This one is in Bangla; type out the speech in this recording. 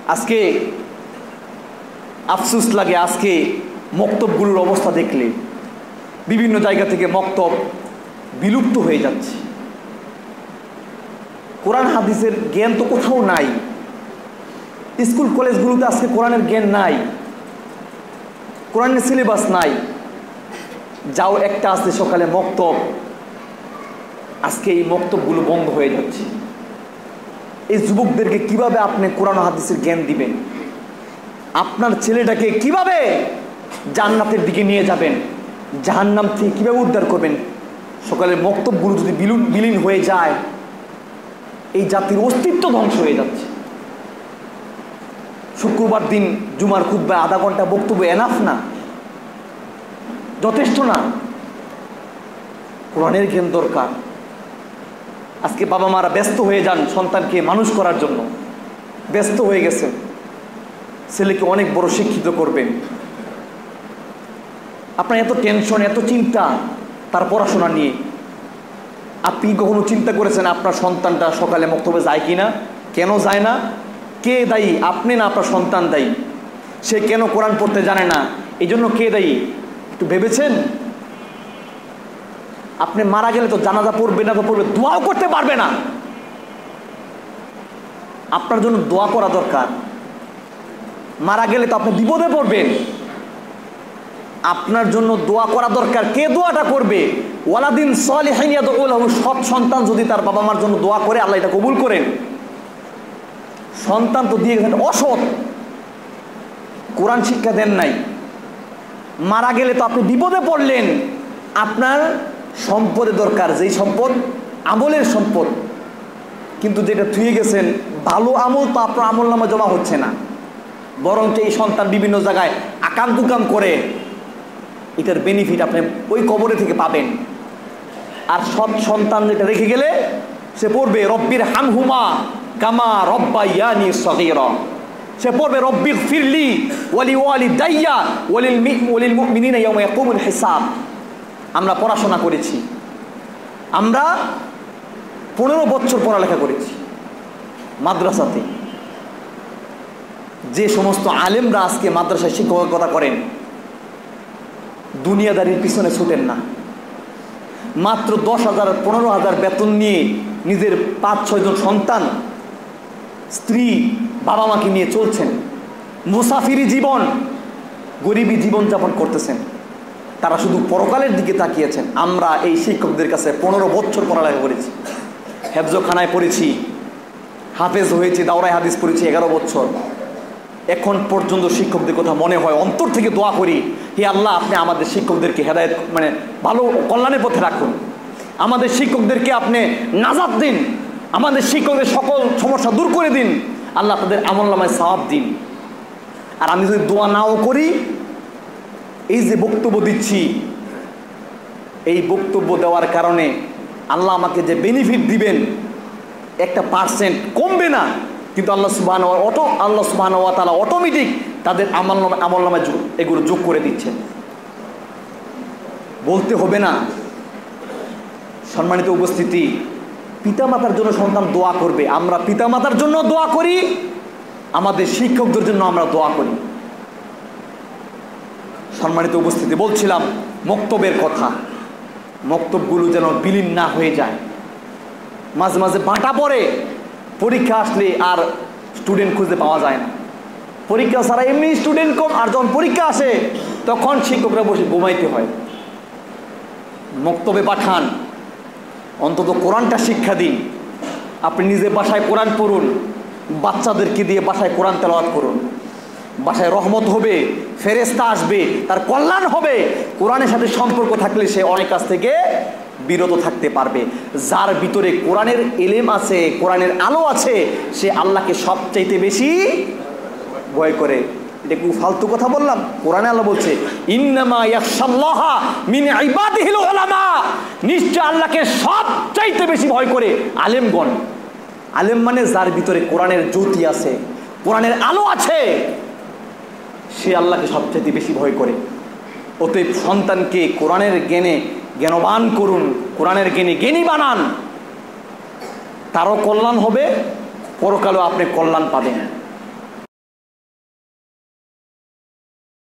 আজকে আফসোস লাগে, আজকে মক্তবগুলোর অবস্থা দেখলে বিভিন্ন জায়গা থেকে মক্তব বিলুপ্ত হয়ে যাচ্ছে। কোরআন হাদিসের জ্ঞান তো কোথাও নাই। স্কুল কলেজগুলোতে আজকে কোরআনের জ্ঞান নাই, কোরআনের সিলেবাস নাই। যাও একটা আছে সকালে মক্তব, আজকে এই মক্তবগুলো বন্ধ হয়ে যাচ্ছে। এই যুবকদেরকে কিভাবে আপনি কোরআন হাদিসের জ্ঞান দিবেন? আপনার ছেলেটাকে কিভাবে জান্নাতের দিকে নিয়ে যাবেন? জাহান্নাম থেকে কিভাবে উদ্ধার করবেন? সকালের মক্তবগুলো যদি বিলীন হয়ে যায়, এই জাতির অস্তিত্ব ধ্বংস হয়ে যাচ্ছে। শুক্রবার দিন জুমার খুতবায় আধা ঘন্টা বক্তব্য এনাফ না, যথেষ্ট না। কোরআনের জ্ঞান দরকার। আজকে বাবা মারা ব্যস্ত হয়ে যান সন্তানকে মানুষ করার জন্য, ব্যস্ত হয়ে গেছেন। ছেলেকে অনেক বড় শিক্ষিত করবেন, আপনার এত টেনশন, এত চিন্তা তার পড়াশোনা নিয়ে। আপনি কখনো চিন্তা করেছেন আপনার সন্তানটা সকালে মক্তবে যায় কিনা? কেন যায় না? কে দায়ী? আপনি না আপনার সন্তান দায়ী। সে কেন কোরআন পড়তে জানে না, এই জন্য কে দায়ী? একটু ভেবেছেন? আপনি মারা গেলে তো জানাজা পড়বে না, তো পড়বে, দোয়াও করতে পারবে না। আপনার জন্য দোয়া করা দরকার। মারা গেলে তো আপনি বিপদে পড়বেন, আপনার জন্য দোয়া করা দরকার। কে দোয়াটা করবে? ওয়ালাদিন সালিহিন ইয়াদউ লাহু, সৎ সন্তান যদি তার বাবা মার জন্য দোয়া করে, আল্লাহ এটা কবুল করেন। সন্তান তো দিয়ে গেছেন অসৎ, কোরআন শিক্ষা দেন নাই, মারা গেলে তো আপনি বিপদে পড়লেন। আপনার সম্পদের দরকার, যেই সম্পদ আমলের সম্পদ, কিন্তু যেটা থুয়ে গেছেন ভালো আমল, তো আপনার আমল নামা জমা হচ্ছে না, বরং এই সন্তান বিভিন্ন জায়গায় আকাম কুকাম করে। এটার বেনিফিট আপনি ওই কবরে থেকে পাবেন। আর সৎ সন্তান যেটা রেখে গেলে সে পড়বে রব্বির হামহুমা কামা রব্বায়ানি সগীরা, সে পড়বে রব্বিগ ফিরলি ওয়ালি ওয়ালিদাইয়া ওয়ালিল মুমিনিনা ইয়াওমা ইয়াকুমুল হিসাব। আমরা পড়াশোনা করেছি, আমরা 15 বছর পড়ালেখা করেছি মাদ্রাসাতে। যে সমস্ত আলেমরা আজকে মাদ্রাসায় শিক্ষকতা করেন, দুনিয়াদারির পিছনে ছুটেন না। মাত্র 10,000 15,000 বেতন নিয়ে নিজের 5-6 জন সন্তান, স্ত্রী, বাবা মাকে নিয়ে চলছেন। মুসাফিরি জীবন, গরিবী জীবনযাপন করতেছেন। তারা শুধু পরকালের দিকে তাকিয়েছেন। আমরা এই শিক্ষকদের কাছে 15 বছর পড়ালেখা করেছি, হেফজখানায় পড়েছি, হাফেজ হয়েছি, দাওরায় হাদিস পড়েছি 11 বছর। এখন পর্যন্ত শিক্ষকদের কথা মনে হয়, অন্তর থেকে দোয়া করি, হে আল্লাহ আপনি আমাদের শিক্ষকদেরকে হেদায়েত, মানে ভালো কল্যাণের পথে রাখুন। আমাদের শিক্ষকদেরকে আপনি নাজাত দিন, আমাদের শিক্ষকদের সকল সমস্যা দূর করে দিন। আল্লাহ তাদের আমলনামায় সওয়াব দিন। আর আমি যদি দোয়া নাও করি, এই যে বক্তব্য দিচ্ছি, এই বক্তব্য দেওয়ার কারণে আল্লাহ আমাকে যে বেনিফিট দিবেন 1% কমবে না, কিন্তু আল্লাহ সুবহানাহু ওয়া তাআলা অটোমেটিক তাদের আমলনামায় এগুলো যোগ করে দিচ্ছেন। বলতে হবে না। সম্মানিত উপস্থিতি, পিতামাতার জন্য সন্তান দোয়া করবে, আমরা পিতামাতার জন্য দোয়া করি, আমাদের শিক্ষকদের জন্য আমরা দোয়া করি। সম্মানিত উপস্থিতি, বলছিলাম মক্তবের কথা। মক্তবগুলো যেন বিলীন না হয়ে যায়। মাঝে মাঝে বাঁটা পড়ে, পরীক্ষা আসলে আর স্টুডেন্ট খুঁজে পাওয়া যায় না। পরীক্ষা ছাড়া এমনি স্টুডেন্ট কম, আর যখন পরীক্ষা আসে তখন শিক্ষকরা বসে ঘুমাইতে হয়। মক্তবে পাঠান, অন্তত কোরআনটা শিক্ষা দিন। আপনি নিজে বাসায় কোরআন পড়ুন, বাচ্চাদেরকে দিয়ে বাসায় কোরআন তেলাওয়াত করুন। বাসায় রহমত হবে, ফেরেশতা আসবে, তার কল্যাণ হবে। কোরআনের সাথে সম্পর্ক থাকলে সে অনেক কাজ থেকে বিরত থাকতে পারবে। যার ভিতরে কোরআনের ইলম আছে, কোরআনের আলো আছে, সে আল্লাহকে সবচাইতে বেশি ভয় করে। এটা কি ফালতু কথা বললাম? কোরআনে আল্লাহ বলছে ইন্নামা ইয়াখশাল্লাহা মিন ইবাদিহিল উলামা, নিশ্চয় আল্লাহকে সবচাইতে বেশি ভয় করে আলেমগণ। আলেম মানে যার ভিতরে কোরআনের জ্যোতি আছে, কোরআনের আলো আছে, সে আল্লাহকে সবচাইতে বেশি ভয় করে। অতএব সন্তানকে কোরআনের জ্ঞানে জ্ঞানবান করুন, কোরআনের জ্ঞানে জ্ঞানী বানান। তারও কল্যাণ হবে, পরকালেও আপনি কল্যাণ পাবেন।